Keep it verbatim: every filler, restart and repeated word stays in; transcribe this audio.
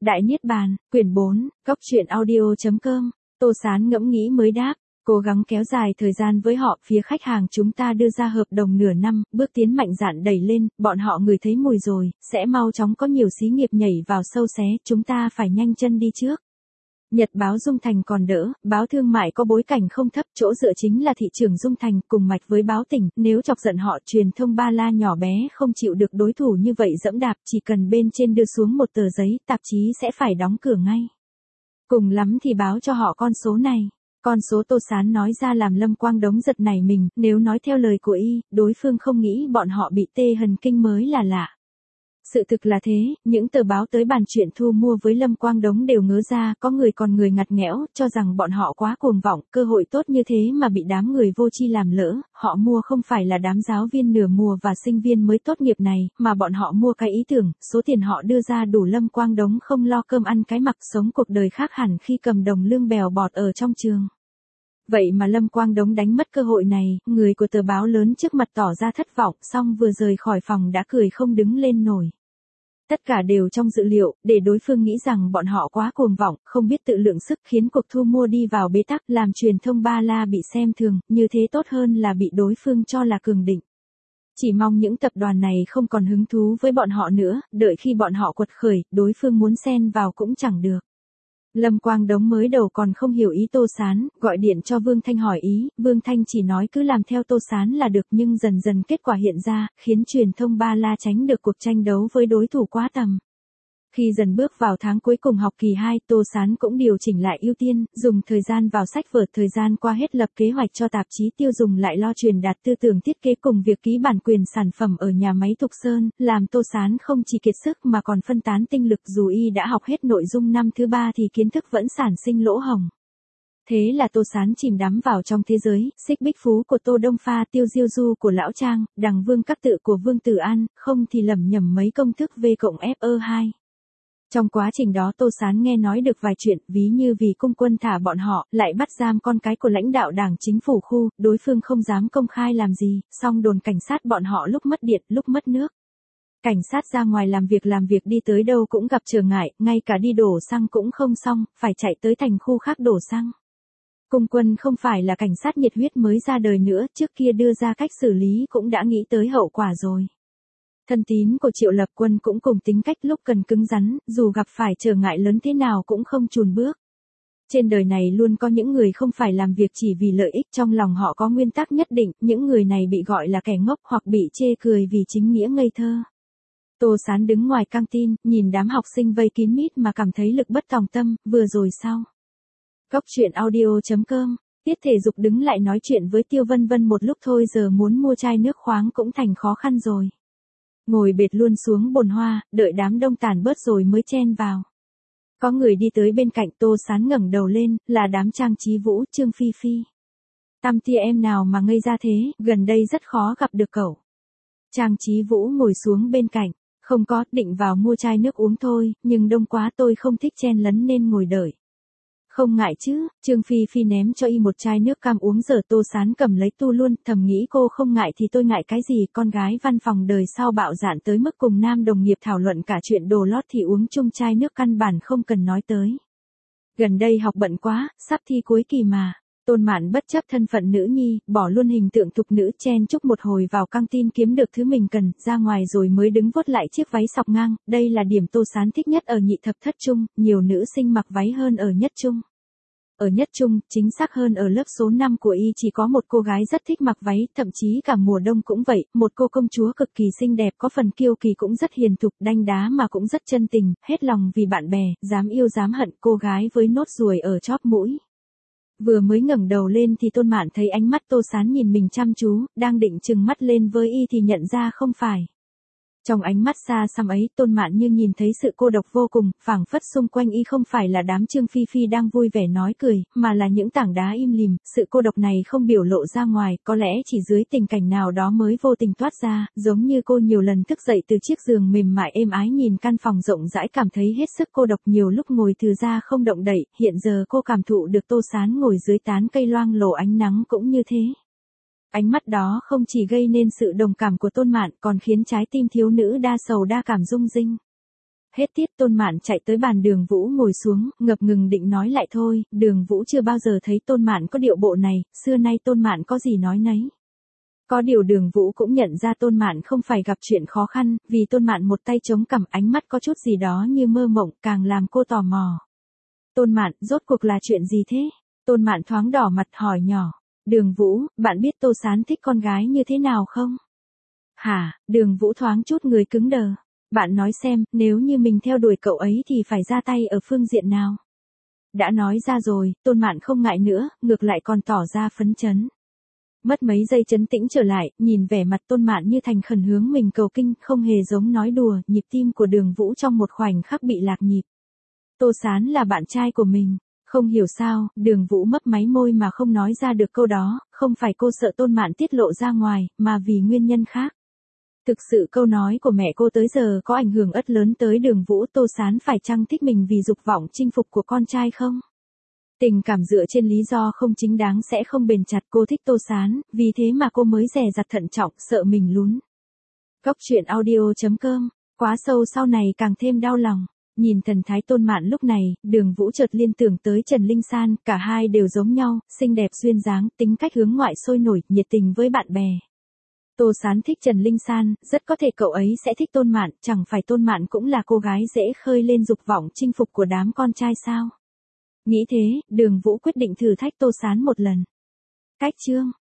Đại Niết Bàn, quyển bốn, Cốc truyện audio chấm com, Tô Sán ngẫm nghĩ mới đáp, cố gắng kéo dài thời gian với họ, phía khách hàng chúng ta đưa ra hợp đồng nửa năm, bước tiến mạnh dạn đẩy lên, bọn họ ngửi thấy mùi rồi, sẽ mau chóng có nhiều xí nghiệp nhảy vào sâu xé, chúng ta phải nhanh chân đi trước. Nhật báo Dung Thành còn đỡ, báo thương mại có bối cảnh không thấp, chỗ dựa chính là thị trường Dung Thành, cùng mạch với báo tỉnh, nếu chọc giận họ, truyền thông ba la nhỏ bé không chịu được đối thủ như vậy dẫm đạp, chỉ cần bên trên đưa xuống một tờ giấy, tạp chí sẽ phải đóng cửa ngay. Cùng lắm thì báo cho họ con số này. Con số Tô Sán nói ra làm Lâm Quang Đống giật nảy mình, nếu nói theo lời của y, đối phương không nghĩ bọn họ bị tê thần kinh mới là lạ. Sự thực là thế, những tờ báo tới bàn chuyện thu mua với Lâm Quang Đống đều ngớ ra, có người còn người ngặt nghẽo, cho rằng bọn họ quá cuồng vọng, cơ hội tốt như thế mà bị đám người vô tri làm lỡ, họ mua không phải là đám giáo viên nửa mùa và sinh viên mới tốt nghiệp này, mà bọn họ mua cái ý tưởng, số tiền họ đưa ra đủ Lâm Quang Đống không lo cơm ăn cái mặc, sống cuộc đời khác hẳn khi cầm đồng lương bèo bọt ở trong trường. Vậy mà Lâm Quang Đống đánh mất cơ hội này, người của tờ báo lớn trước mặt tỏ ra thất vọng, xong vừa rời khỏi phòng đã cười không đứng lên nổi. Tất cả đều trong dự liệu, để đối phương nghĩ rằng bọn họ quá cuồng vọng, không biết tự lượng sức, khiến cuộc thu mua đi vào bế tắc, làm truyền thông ba la bị xem thường, như thế tốt hơn là bị đối phương cho là cường định. Chỉ mong những tập đoàn này không còn hứng thú với bọn họ nữa, đợi khi bọn họ quật khởi, đối phương muốn xen vào cũng chẳng được. Lâm Quang Đống mới đầu còn không hiểu ý Tô Sán, gọi điện cho Vương Thanh hỏi ý, Vương Thanh chỉ nói cứ làm theo Tô Sán là được, nhưng dần dần kết quả hiện ra, khiến truyền thông ba la tránh được cuộc tranh đấu với đối thủ quá tầm. Khi dần bước vào tháng cuối cùng học kỳ hai, Tô Sán cũng điều chỉnh lại ưu tiên, dùng thời gian vào sách vở, thời gian qua hết lập kế hoạch cho tạp chí tiêu dùng lại lo truyền đạt tư tưởng thiết kế cùng việc ký bản quyền sản phẩm ở nhà máy Thục Sơn, làm Tô Sán không chỉ kiệt sức mà còn phân tán tinh lực, dù y đã học hết nội dung năm thứ ba thì kiến thức vẫn sản sinh lỗ hổng. Thế là Tô Sán chìm đắm vào trong thế giới, Xích Bích Phú của Tô Đông Pha, Tiêu Diêu Du của Lão Trang, Đằng Vương Các Tự của Vương Tử An, không thì lầm nhầm mấy công thức V cộng F E hai. Trong quá trình đó Tô Sán nghe nói được vài chuyện, ví như vì cung quân thả bọn họ, lại bắt giam con cái của lãnh đạo đảng chính phủ khu, đối phương không dám công khai làm gì, song đồn cảnh sát bọn họ lúc mất điện, lúc mất nước. Cảnh sát ra ngoài làm việc làm việc đi tới đâu cũng gặp trở ngại, ngay cả đi đổ xăng cũng không xong, phải chạy tới thành khu khác đổ xăng. Cung quân không phải là cảnh sát nhiệt huyết mới ra đời nữa, trước kia đưa ra cách xử lý cũng đã nghĩ tới hậu quả rồi. Thân tín của Triệu Lập Quân cũng cùng tính cách lúc cần cứng rắn, dù gặp phải trở ngại lớn thế nào cũng không chùn bước. Trên đời này luôn có những người không phải làm việc chỉ vì lợi ích, trong lòng họ có nguyên tắc nhất định, những người này bị gọi là kẻ ngốc hoặc bị chê cười vì chính nghĩa ngây thơ. Tô Sán đứng ngoài căng tin, nhìn đám học sinh vây kín mít mà cảm thấy lực bất tòng tâm, vừa rồi sao? Cốc truyện audio chấm com, Tiết Thể Dục đứng lại nói chuyện với Tiêu Vân Vân một lúc thôi, giờ muốn mua chai nước khoáng cũng thành khó khăn rồi. Ngồi bệt luôn xuống bồn hoa, đợi đám đông tàn bớt rồi mới chen vào. Có người đi tới bên cạnh, Tô Sán ngẩng đầu lên, là đám Trang Trí Vũ, Trương Phi Phi. Tăm tia em nào mà ngây ra thế, gần đây rất khó gặp được cậu. Trang Trí Vũ ngồi xuống bên cạnh, không có, định vào mua chai nước uống thôi, nhưng đông quá tôi không thích chen lấn nên ngồi đợi. Không ngại chứ, Trương Phi Phi ném cho y một chai nước cam uống, giờ Tô Sán cầm lấy tu luôn, thầm nghĩ cô không ngại thì tôi ngại cái gì, con gái văn phòng đời sau bạo dạn tới mức cùng nam đồng nghiệp thảo luận cả chuyện đồ lót thì uống chung chai nước căn bản không cần nói tới. Gần đây học bận quá, sắp thi cuối kỳ mà. Tôn Mạn bất chấp thân phận nữ nhi, bỏ luôn hình tượng thục nữ, chen chúc một hồi vào căng tin kiếm được thứ mình cần, ra ngoài rồi mới đứng vuốt lại chiếc váy sọc ngang, đây là điểm Tô Sán thích nhất ở nhị thập thất trung, nhiều nữ sinh mặc váy hơn ở nhất trung. Ở nhất trung, chính xác hơn ở lớp số năm của y chỉ có một cô gái rất thích mặc váy, thậm chí cả mùa đông cũng vậy, một cô công chúa cực kỳ xinh đẹp, có phần kiêu kỳ cũng rất hiền thục, đanh đá mà cũng rất chân tình, hết lòng vì bạn bè, dám yêu dám hận, cô gái với nốt ruồi ở chóp mũi. Vừa mới ngẩng đầu lên thì Tôn Mạn thấy ánh mắt Tô Sán nhìn mình chăm chú, đang định trừng mắt lên với y thì nhận ra không phải. Trong ánh mắt xa xăm ấy, Tôn Mạn như nhìn thấy sự cô độc vô cùng, phảng phất xung quanh y không phải là đám Trương Phi Phi đang vui vẻ nói cười, mà là những tảng đá im lìm, sự cô độc này không biểu lộ ra ngoài, có lẽ chỉ dưới tình cảnh nào đó mới vô tình toát ra, giống như cô nhiều lần thức dậy từ chiếc giường mềm mại êm ái nhìn căn phòng rộng rãi cảm thấy hết sức cô độc, nhiều lúc ngồi từ ra không động đậy, hiện giờ cô cảm thụ được Tô Sán ngồi dưới tán cây loang lổ ánh nắng cũng như thế. Ánh mắt đó không chỉ gây nên sự đồng cảm của Tôn Mạn, còn khiến trái tim thiếu nữ đa sầu đa cảm rung rinh. Hết tiết Tôn Mạn chạy tới bàn Đường Vũ ngồi xuống, ngập ngừng định nói lại thôi, Đường Vũ chưa bao giờ thấy Tôn Mạn có điệu bộ này, xưa nay Tôn Mạn có gì nói nấy. Có điều Đường Vũ cũng nhận ra Tôn Mạn không phải gặp chuyện khó khăn, vì Tôn Mạn một tay chống cằm, ánh mắt có chút gì đó như mơ mộng, càng làm cô tò mò. Tôn Mạn, rốt cuộc là chuyện gì thế? Tôn Mạn thoáng đỏ mặt hỏi nhỏ. Đường Vũ, bạn biết Tô Sán thích con gái như thế nào không? Hả? Đường Vũ thoáng chút người cứng đờ. Bạn nói xem, nếu như mình theo đuổi cậu ấy thì phải ra tay ở phương diện nào? Đã nói ra rồi, Tôn Mạn không ngại nữa, ngược lại còn tỏ ra phấn chấn. Mất mấy giây trấn tĩnh trở lại, nhìn vẻ mặt Tôn Mạn như thành khẩn hướng mình cầu kinh, không hề giống nói đùa, nhịp tim của Đường Vũ trong một khoảnh khắc bị lạc nhịp. Tô Sán là bạn trai của mình. Không hiểu sao, Đường Vũ mấp máy môi mà không nói ra được câu đó, không phải cô sợ Tôn Mạn tiết lộ ra ngoài, mà vì nguyên nhân khác. Thực sự câu nói của mẹ cô tới giờ có ảnh hưởng ất lớn tới Đường Vũ. Tô Sán phải chăng thích mình vì dục vọng chinh phục của con trai không? Tình cảm dựa trên lý do không chính đáng sẽ không bền chặt. Cô thích Tô Sán, vì thế mà cô mới dè dặt thận trọng, sợ mình lún. Góc truyện audio chấm com, quá sâu sau này càng thêm đau lòng. Nhìn thần thái Tôn Mạn lúc này, Đường Vũ chợt liên tưởng tới Trần Linh San, cả hai đều giống nhau, xinh đẹp duyên dáng, tính cách hướng ngoại sôi nổi, nhiệt tình với bạn bè. Tô Sán thích Trần Linh San, rất có thể cậu ấy sẽ thích Tôn Mạn, chẳng phải Tôn Mạn cũng là cô gái dễ khơi lên dục vọng chinh phục của đám con trai sao? Nghĩ thế, Đường Vũ quyết định thử thách Tô Sán một lần. Cách chương